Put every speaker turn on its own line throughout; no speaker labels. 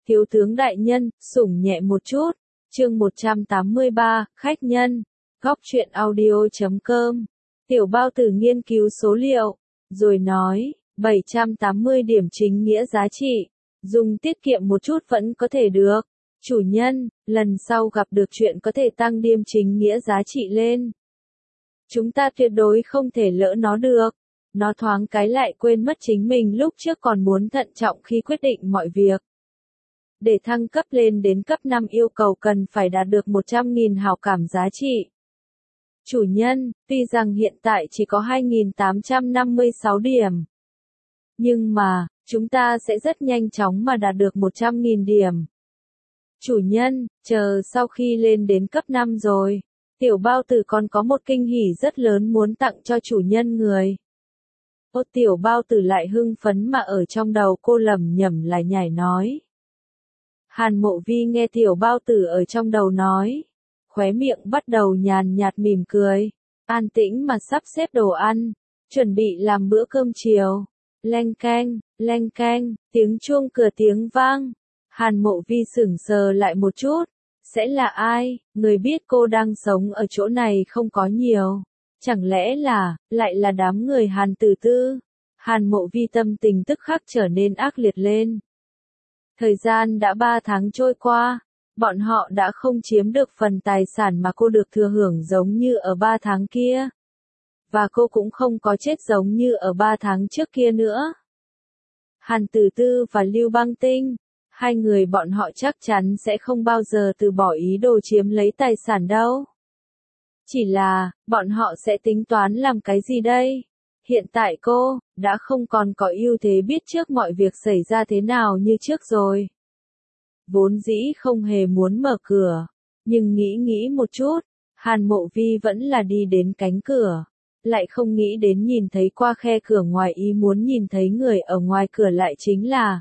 Thiếu tướng đại nhân, sủng nhẹ một chút. Chương 183, khách nhân. Góc truyện audio.com. Tiểu Bao Tử nghiên cứu số liệu, rồi nói, 780 điểm chính nghĩa giá trị. Dùng tiết kiệm một chút vẫn có thể được. Chủ nhân, lần sau gặp được chuyện có thể tăng điểm chính nghĩa giá trị lên. Chúng ta tuyệt đối không thể lỡ nó được. Nó thoáng cái lại quên mất chính mình lúc trước còn muốn thận trọng khi quyết định mọi việc. Để thăng cấp lên đến cấp 5 yêu cầu cần phải đạt được 100.000 hảo cảm giá trị. Chủ nhân, tuy rằng hiện tại chỉ có 2.856 điểm. Nhưng mà, chúng ta sẽ rất nhanh chóng mà đạt được 100.000 điểm. Chủ nhân, chờ sau khi lên đến cấp 5 rồi, Tiểu Bao Tử còn có một kinh hỉ rất lớn muốn tặng cho chủ nhân người. Ô Tiểu Bao Tử lại hưng phấn mà ở trong đầu cô lẩm nhẩm lại nhải nói. Hàn Mộ Vi nghe Tiểu Bao Tử ở trong đầu nói, khóe miệng bắt đầu nhàn nhạt mỉm cười, an tĩnh mà sắp xếp đồ ăn, chuẩn bị làm bữa cơm chiều. Leng keng, tiếng chuông cửa tiếng vang. Hàn Mộ Vi sững sờ lại một chút, sẽ là ai? Người biết cô đang sống ở chỗ này không có nhiều. Chẳng lẽ là, lại là đám người Hàn Tử Tư? Hàn Mộ Vi tâm tình tức khắc trở nên ác liệt lên. Thời gian đã 3 tháng trôi qua, bọn họ đã không chiếm được phần tài sản mà cô được thừa hưởng giống như ở 3 tháng kia. Và cô cũng không có chết giống như ở 3 tháng trước kia nữa. Hàn Tử Tư và Lưu Băng Tinh, hai người bọn họ chắc chắn sẽ không bao giờ từ bỏ ý đồ chiếm lấy tài sản đâu. Chỉ là, bọn họ sẽ tính toán làm cái gì đây? Hiện tại cô, đã không còn có ưu thế biết trước mọi việc xảy ra thế nào như trước rồi. Vốn dĩ không hề muốn mở cửa, nhưng nghĩ một chút, Hàn Mộ Vi vẫn là đi đến cánh cửa. Lại không nghĩ đến nhìn thấy qua khe cửa ngoài ý muốn nhìn thấy người ở ngoài cửa lại chính là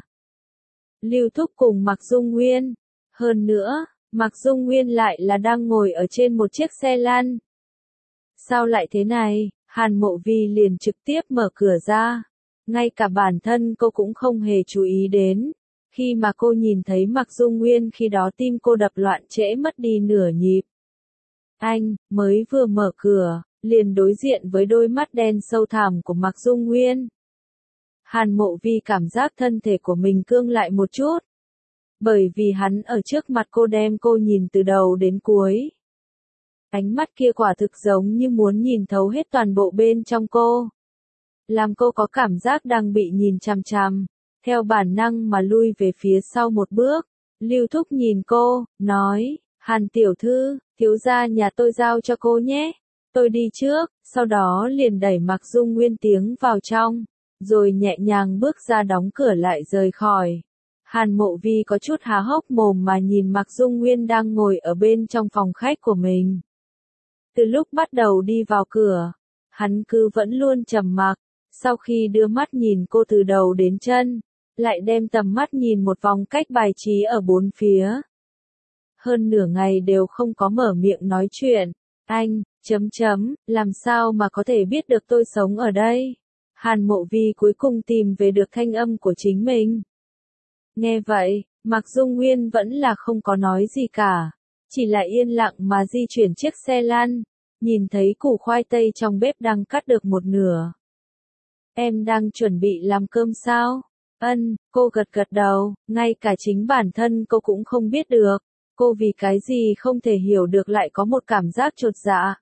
Lưu Thúc cùng Mạc Dung Nguyên. Hơn nữa, Mạc Dung Nguyên lại là đang ngồi ở trên một chiếc xe lăn. Sao lại thế này? Hàn Mộ Vi liền trực tiếp mở cửa ra. Ngay cả bản thân cô cũng không hề chú ý đến. Khi mà cô nhìn thấy Mạc Dung Nguyên khi đó tim cô đập loạn trễ mất đi nửa nhịp. Anh, mới vừa mở cửa, liền đối diện với đôi mắt đen sâu thẳm của Mạc Dung Nguyên. Hàn Mộ Vi cảm giác thân thể của mình cương lại một chút. Bởi vì hắn ở trước mặt cô đem cô nhìn từ đầu đến cuối. Ánh mắt kia quả thực giống như muốn nhìn thấu hết toàn bộ bên trong cô. Làm cô có cảm giác đang bị nhìn chằm chằm. Theo bản năng mà lui về phía sau một bước. Lưu Thúc nhìn cô, nói, Hàn tiểu thư, thiếu gia nhà tôi giao cho cô nhé. Tôi đi trước, sau đó liền đẩy Mạc Dung Nguyên tiếng vào trong. Rồi nhẹ nhàng bước ra đóng cửa lại rời khỏi. Hàn Mộ Vi có chút há hốc mồm mà nhìn Mạc Dung Nguyên đang ngồi ở bên trong phòng khách của mình. Từ lúc bắt đầu đi vào cửa, hắn cứ vẫn luôn trầm mặc, sau khi đưa mắt nhìn cô từ đầu đến chân, lại đem tầm mắt nhìn một vòng cách bài trí ở bốn phía. Hơn nửa ngày đều không có mở miệng nói chuyện, anh, làm sao mà có thể biết được tôi sống ở đây? Hàn Mộ Vi cuối cùng tìm về được thanh âm của chính mình. Nghe vậy, Mạc Dung Nguyên vẫn là không có nói gì cả. Chỉ là yên lặng mà di chuyển chiếc xe lăn. Nhìn thấy củ khoai tây trong bếp đang cắt được một nửa. Em đang chuẩn bị làm cơm sao? Cô gật đầu, ngay cả chính bản thân cô cũng không biết được. Cô vì cái gì không thể hiểu được lại có một cảm giác chột dạ.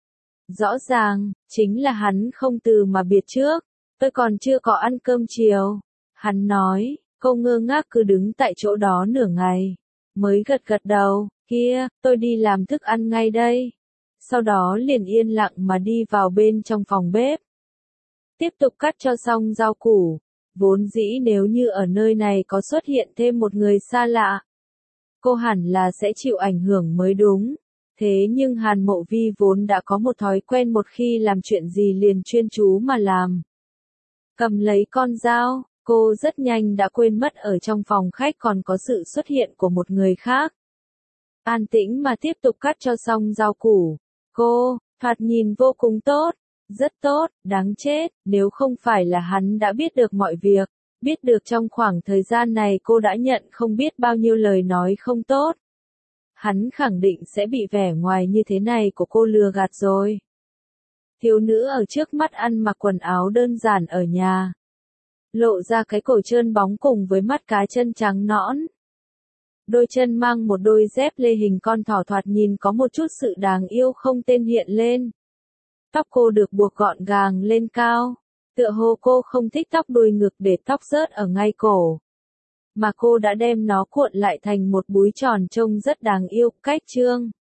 Rõ ràng, chính là hắn không từ mà biệt trước. Tôi còn chưa có ăn cơm chiều. Hắn nói, cô ngơ ngác cứ đứng tại chỗ đó nửa ngày. Mới gật đầu, kia, tôi đi làm thức ăn ngay đây. Sau đó liền yên lặng mà đi vào bên trong phòng bếp. Tiếp tục cắt cho xong rau củ. Vốn dĩ nếu như ở nơi này có xuất hiện thêm một người xa lạ, cô hẳn là sẽ chịu ảnh hưởng mới đúng. Thế nhưng Hàn Mộ Vi vốn đã có một thói quen một khi làm chuyện gì liền chuyên chú mà làm. Cầm lấy con dao, cô rất nhanh đã quên mất ở trong phòng khách còn có sự xuất hiện của một người khác. An tĩnh mà tiếp tục cắt cho xong rau củ. Cô, thoạt nhìn vô cùng tốt, rất tốt, đáng chết, nếu không phải là hắn đã biết được mọi việc, Biết được trong khoảng thời gian này cô đã nhận không biết bao nhiêu lời nói không tốt. Hắn khẳng định sẽ bị vẻ ngoài như thế này của cô lừa gạt rồi. Thiếu nữ ở trước mắt ăn mặc quần áo đơn giản ở nhà. Lộ ra cái cổ trơn bóng cùng với mắt cá chân trắng nõn. Đôi chân mang một đôi dép lê hình con thỏ thoạt nhìn có một chút sự đáng yêu không tên hiện lên. Tóc cô được buộc gọn gàng lên cao. Tựa hồ cô không thích tóc đuôi ngực để tóc rớt ở ngay cổ. Mà cô đã đem nó cuộn lại thành một búi tròn trông rất đáng yêu, cách trương.